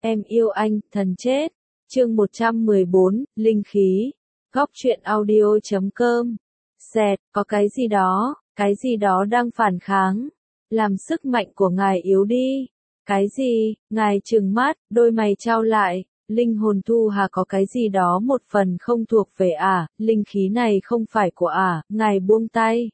Em yêu anh, thần chết. Chương 114, Linh khí. Góc truyện audio.com. Sẹt, có cái gì đó đang phản kháng. Làm sức mạnh của ngài yếu đi. Cái gì? Ngài trừng mắt, đôi mày trao lại. Linh hồn Thu Hà có cái gì đó một phần không thuộc về linh khí này không phải của ngài buông tay.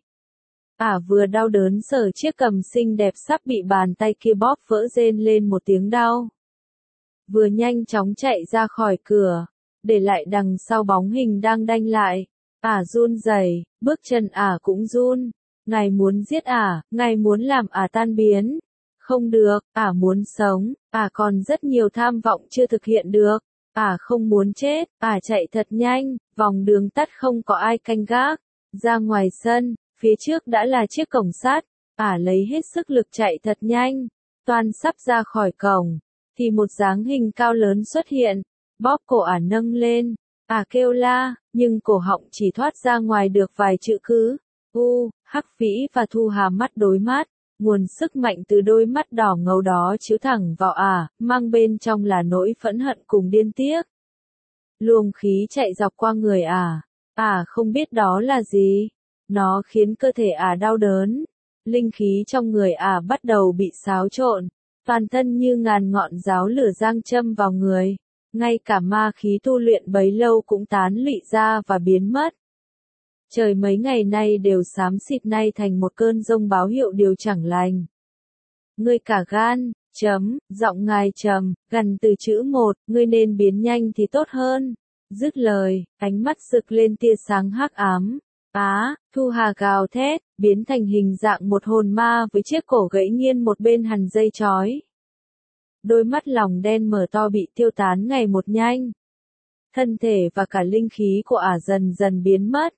Vừa đau đớn sờ chiếc cầm xinh đẹp sắp bị bàn tay kia bóp vỡ rên lên một tiếng đau. Vừa nhanh chóng chạy ra khỏi cửa, để lại đằng sau bóng hình đang đanh lại. Run rẩy, bước chân cũng run. Ngài muốn giết ngài muốn làm tan biến. Không được, muốn sống, còn rất nhiều tham vọng chưa thực hiện được. Không muốn chết, chạy thật nhanh, vòng đường tắt không có ai canh gác. Ra ngoài sân, phía trước đã là chiếc cổng sắt. Lấy hết sức lực chạy thật nhanh. Toan sắp ra khỏi cổng, thì một dáng hình cao lớn xuất hiện, bóp cổ nâng lên. Kêu la, nhưng cổ họng chỉ thoát ra ngoài được vài chữ cứ. Hắc Vĩ và Thu Hà mắt đối mắt. Nguồn sức mạnh từ đôi mắt đỏ ngầu đó chiếu thẳng vào mang bên trong là nỗi phẫn hận cùng điên tiếc. Luồng khí chạy dọc qua người không biết đó là gì. Nó khiến cơ thể đau đớn. Linh khí trong người bắt đầu bị xáo trộn. Toàn thân như ngàn ngọn giáo lửa giăng châm vào người. Ngay cả ma khí tu luyện bấy lâu cũng tán lụy ra và biến mất. Trời mấy ngày nay đều xám xịt nay thành một cơn giông báo hiệu điều chẳng lành. Ngươi cả gan, giọng ngài trầm, gần từ chữ một, ngươi nên biến nhanh thì tốt hơn. Dứt lời, ánh mắt rực lên tia sáng hắc ám. Thu Hà gào thét, biến thành hình dạng một hồn ma với chiếc cổ gãy nghiêng một bên hằn dây chói. Đôi mắt lòng đen mở to bị tiêu tán ngày một nhanh. Thân thể và cả linh khí của dần dần biến mất.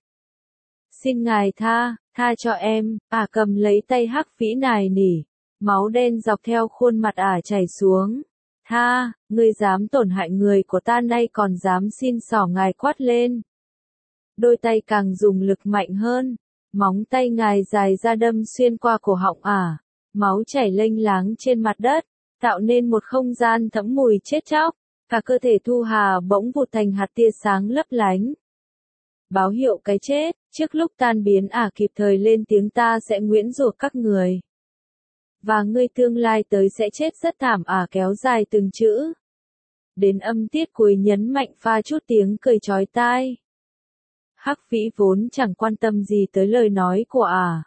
Xin ngài tha cho em, cầm lấy tay Hắc Vĩ nài nỉ. Máu đen dọc theo khuôn mặt chảy xuống. Ngươi dám tổn hại người của ta nay còn dám xin xỏ ngài quát lên. Đôi tay càng dùng lực mạnh hơn. Móng tay ngài dài ra đâm xuyên qua cổ họng máu chảy lênh láng trên mặt đất, tạo nên một không gian thẫm mùi chết chóc. Cả cơ thể Thu Hà bỗng vụt thành hạt tia sáng lấp lánh. Báo hiệu cái chết, trước lúc tan biến kịp thời lên tiếng ta sẽ nguyễn rủa các người. Và ngươi tương lai tới sẽ chết rất thảm kéo dài từng chữ. Đến âm tiết cuối nhấn mạnh pha chút tiếng cười chói tai. Hắc Vĩ vốn chẳng quan tâm gì tới lời nói của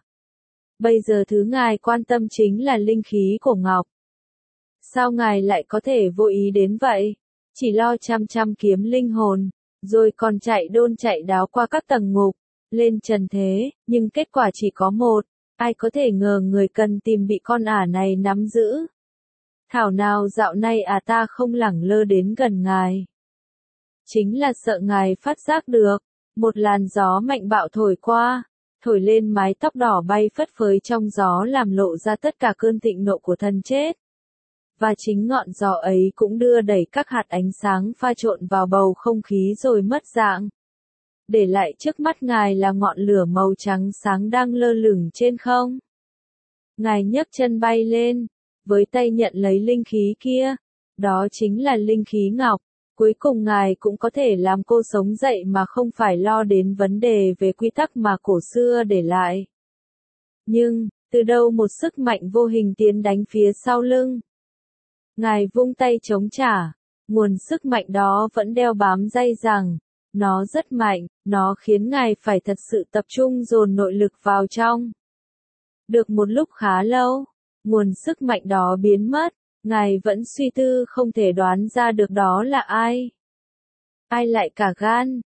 Bây giờ thứ ngài quan tâm chính là linh khí của Ngọc. Sao ngài lại có thể vô ý đến vậy? Chỉ lo chăm kiếm linh hồn, rồi còn chạy đôn chạy đáo qua các tầng ngục, lên trần thế, nhưng kết quả chỉ có một. Ai có thể ngờ người cần tìm bị con này nắm giữ. Thảo nào dạo nay ta không lẳng lơ đến gần ngài. Chính là sợ ngài phát giác được. Một làn gió mạnh bạo thổi qua, thổi lên mái tóc đỏ bay phất phới trong gió làm lộ ra tất cả cơn thịnh nộ của thân chết. Và chính ngọn gió ấy cũng đưa đẩy các hạt ánh sáng pha trộn vào bầu không khí rồi mất dạng. Để lại trước mắt ngài là ngọn lửa màu trắng sáng đang lơ lửng trên không. Ngài nhấc chân bay lên, với tay nhận lấy linh khí kia. Đó chính là linh khí ngọc. Cuối cùng ngài cũng có thể làm cô sống dậy mà không phải lo đến vấn đề về quy tắc mà cổ xưa để lại. Nhưng, từ đâu một sức mạnh vô hình tiến đánh phía sau lưng. Ngài vung tay chống trả, nguồn sức mạnh đó vẫn đeo bám dây rằng. Nó rất mạnh, nó khiến ngài phải thật sự tập trung dồn nội lực vào trong. Được một lúc khá lâu, nguồn sức mạnh đó biến mất. Ngài vẫn suy tư không thể đoán ra được đó là ai. Ai lại cả gan,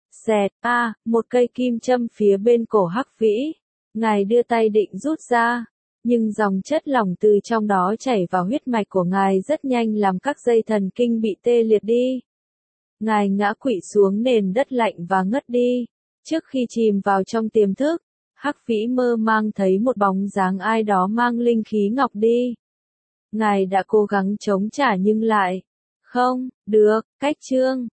một cây kim châm phía bên cổ Hắc Vĩ. Ngài đưa tay định rút ra, nhưng dòng chất lỏng từ trong đó chảy vào huyết mạch của ngài rất nhanh làm các dây thần kinh bị tê liệt đi. Ngài ngã quỵ xuống nền đất lạnh và ngất đi. Trước khi chìm vào trong tiềm thức, Hắc Vĩ mơ mang thấy một bóng dáng ai đó mang linh khí ngọc đi. Ngài đã cố gắng chống trả nhưng lại không được, cách chương.